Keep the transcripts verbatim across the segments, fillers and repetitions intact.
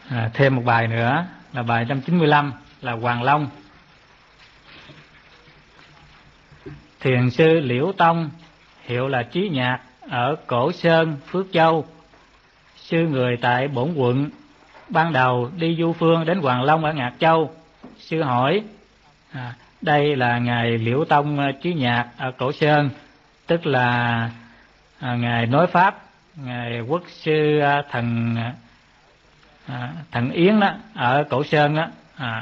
À, thêm một bài nữa là bài một trăm chín mươi lăm là Hoàng Long. Thiền sư Liễu Tông, hiệu là Trí Nhạc, ở Cổ Sơn, Phước Châu. Sư người tại Bổn Quận. Ban đầu đi du phương đến Hoàng Long ở Ngạc Châu. Sư hỏi, à, đây là ngài Liễu Tông Trí Nhạc ở Cổ Sơn, tức là à, ngài nói pháp, ngài quốc sư à, thần à, thần Yến đó ở Cổ Sơn đó. À,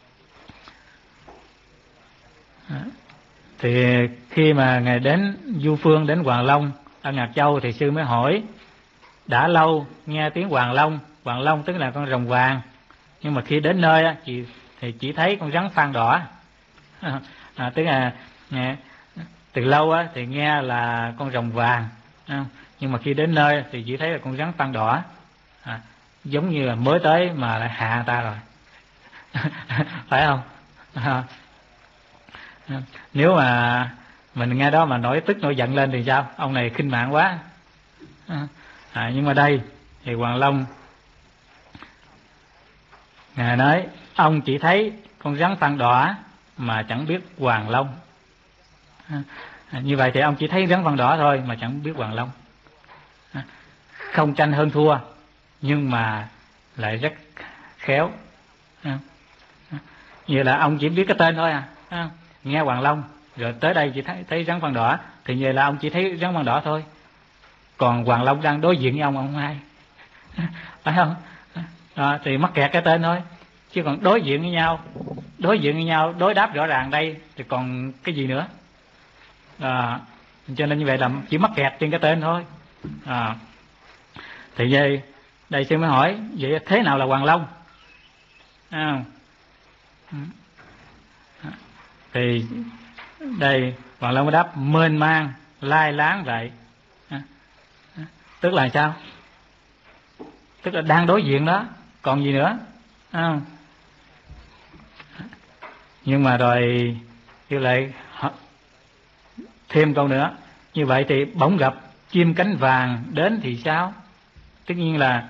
à, thì khi mà ngài đến du phương đến Hoàng Long ở Ngạc Châu thì sư mới hỏi, đã lâu nghe tiếng Hoàng Long, Hoàng Long tức là con rồng vàng, nhưng mà khi đến nơi á, thì, thì chỉ thấy con rắn phan đỏ. À, à, tức là nghe, từ lâu á, thì nghe là con rồng vàng, à, nhưng mà khi đến nơi thì chỉ thấy là con rắn phan đỏ. À, giống như là mới tới mà lại hạ ta rồi. Phải không? À, nếu mà mình nghe đó mà nổi tức nổi giận lên thì sao? Ông này khinh mạng quá. À, nhưng mà đây thì Hoàng Long ngài nói, ông chỉ thấy con rắn phan đỏ mà chẳng biết Hoàng Long. À, như vậy thì ông chỉ thấy rắn phan đỏ thôi mà chẳng biết Hoàng Long. À, không tranh hơn thua nhưng mà lại rất khéo. À, như là ông chỉ biết cái tên thôi à, à nghe Hoàng Long rồi tới đây chỉ thấy thấy rắn phan đỏ thì như là ông chỉ thấy rắn phan đỏ thôi, còn Hoàng Long đang đối diện với ông ông không hay. Phải không? À, thì mắc kẹt cái tên thôi, chứ còn đối diện với nhau, đối diện với nhau đối đáp rõ ràng đây thì còn cái gì nữa. À, cho nên như vậy là chỉ mắc kẹt trên cái tên thôi. À, thì đây đây sư mới hỏi, vậy thế nào là Hoàng Long? À, thì đây Hoàng Long mới đáp, mênh mang lai láng vậy. À, tức là sao? Tức là đang đối diện đó, còn gì nữa. À, nhưng mà rồi như lại thêm câu nữa, như vậy thì bỗng gặp chim cánh vàng đến thì sao? Tất nhiên là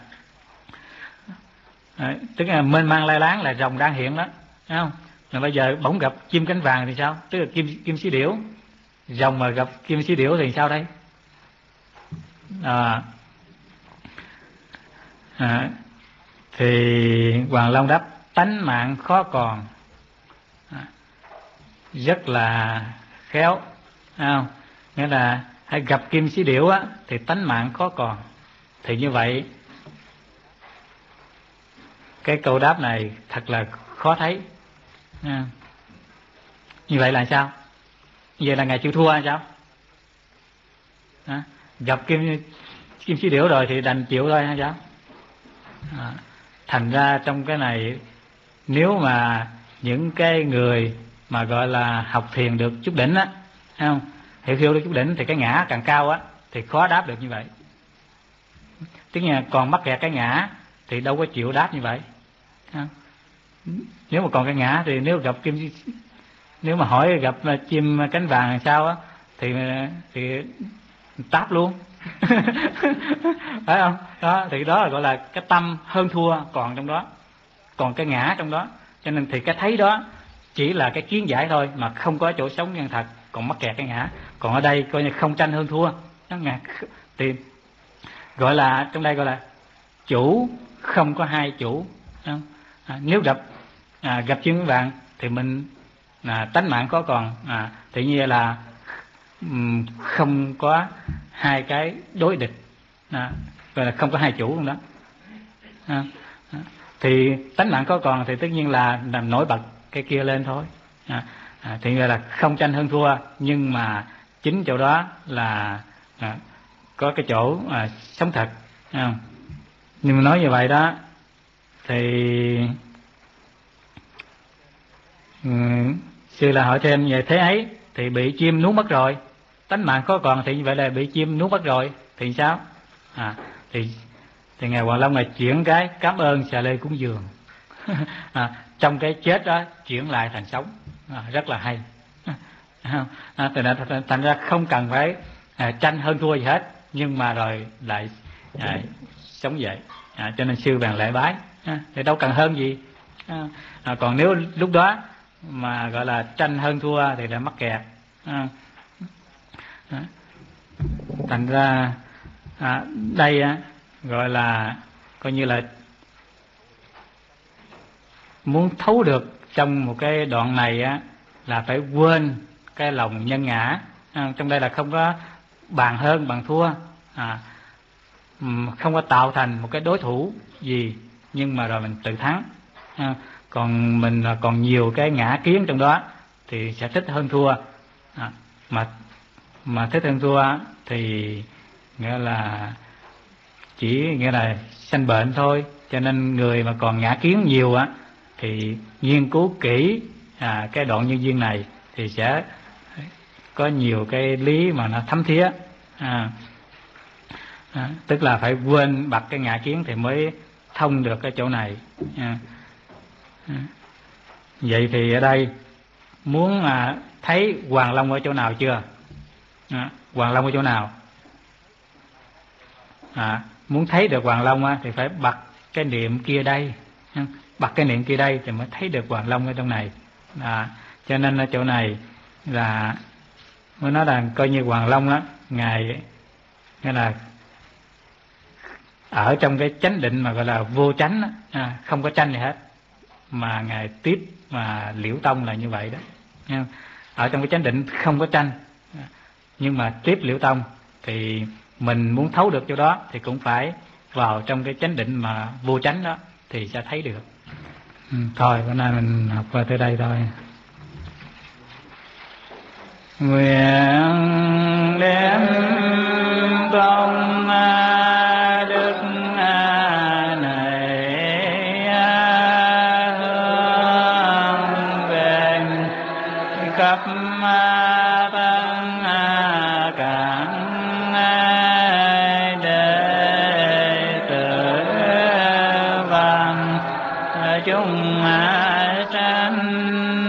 à, tức là mênh mang lai láng là rồng đang hiện đó, thấy không? Mà bây giờ bỗng gặp chim cánh vàng thì sao? Tức là kim kim sĩ điểu, rồng mà gặp kim sĩ điểu thì sao đây? À, à, thì Hoàng Long đáp, tánh mạng khó còn. À, rất là khéo, không? Nghĩa là hãy gặp kim sĩ điểu á thì tánh mạng khó còn. Thì như vậy cái câu đáp này thật là khó thấy. À, như vậy là sao? Như vậy là ngài chịu thua hay sao? À, gặp kim kim sĩ điểu rồi thì đành chịu thôi hay sao? À, thành ra trong cái này, nếu mà những cái người mà gọi là học thiền được chút đỉnh á, thấy không? Hiểu hiểu được chút đỉnh thì cái ngã càng cao á thì khó đáp được như vậy. Tức là còn mắc kẹt cái ngã thì đâu có chịu đáp như vậy. Không? Nếu mà còn cái ngã thì nếu gặp kim, nếu mà hỏi gặp chim cánh vàng làm sao á thì thì táp luôn. Phải không? Đó thì đó là gọi là cái tâm hơn thua còn trong đó, còn cái ngã trong đó. Cho nên thì cái thấy đó chỉ là cái kiến giải thôi mà không có chỗ sống nhân thật, còn mắc kẹt cái ngã. Còn ở đây coi như không tranh hơn thua. Nó ngã thì gọi là trong đây gọi là chủ không có hai chủ. Không? À, nếu gặp à, gặp chim vàng thì mình à, tánh mạng có còn, à, thì như là um, không có hai cái đối địch, à, gọi là không có hai chủ trong đó. À, à, thì tánh mạng có còn thì tất nhiên là làm nổi bật cái kia lên thôi. À, à, thì gọi là không tranh hơn thua, nhưng mà chính chỗ đó là à, có cái chỗ à, sống thật. À, nhưng mà nói như vậy đó thì um, sư là hỏi thêm về thế ấy thì bị chim nuốt mất rồi, tánh mạng có còn thì như vậy là bị chim nuốt mất rồi thì sao? À, thì thì ngài Hoàng Long là chuyển cái cảm ơn xà lê cúng dường. À, trong cái chết đó chuyển lại thành sống, à, rất là hay. À, thành, thành ra không cần phải à, tranh hơn thua gì hết, nhưng mà rồi lại à, sống dậy. À, cho nên sư bàn lễ bái. à, thì đâu cần hơn gì. À, à, còn nếu lúc đó mà gọi là tranh hơn thua thì là mắc kẹt. À, à, thành ra à, đây á, gọi là coi như là muốn thấu được trong một cái đoạn này á, là phải quên cái lòng nhân ngã. À, trong đây là không có bàn hơn bàn thua, à, không có tạo thành một cái đối thủ gì, nhưng mà rồi mình tự thắng. À, còn mình còn nhiều cái ngã kiến trong đó thì sẽ thích hơn thua. À, mà mà thích hơn thua thì nghĩa là chỉ nghĩa là sanh bệnh thôi. Cho nên người mà còn ngã kiến nhiều á thì nghiên cứu kỹ à, cái đoạn nhân duyên này thì sẽ có nhiều cái lý mà nó thấm thía. À, à, tức là phải quên bặt cái ngã kiến thì mới thông được cái chỗ này. À, à. Vậy thì ở đây muốn à, thấy Hoàng Long ở chỗ nào chưa? À, Hoàng Long ở chỗ nào? À, muốn thấy được Hoàng Long á, thì phải bật cái niệm kia đây, bật cái niệm kia đây thì mới thấy được Hoàng Long ở trong này. À, cho nên ở chỗ này là mới nói là coi như Hoàng Long á, ngài nghĩa là ở trong cái chánh định mà gọi là vô chánh á, à, không có tranh gì hết, mà ngài tiếp mà Liễu Tông là như vậy đó. Ở trong cái chánh định không có tranh, nhưng mà tiếp Liễu Tông thì mình muốn thấu được chỗ đó thì cũng phải vào trong cái chánh định mà vô chánh đó thì sẽ thấy được. Ừ, thôi bữa nay mình học qua tới đây thôi. Nguyện đem công đức này hướng về khắp chúng sanh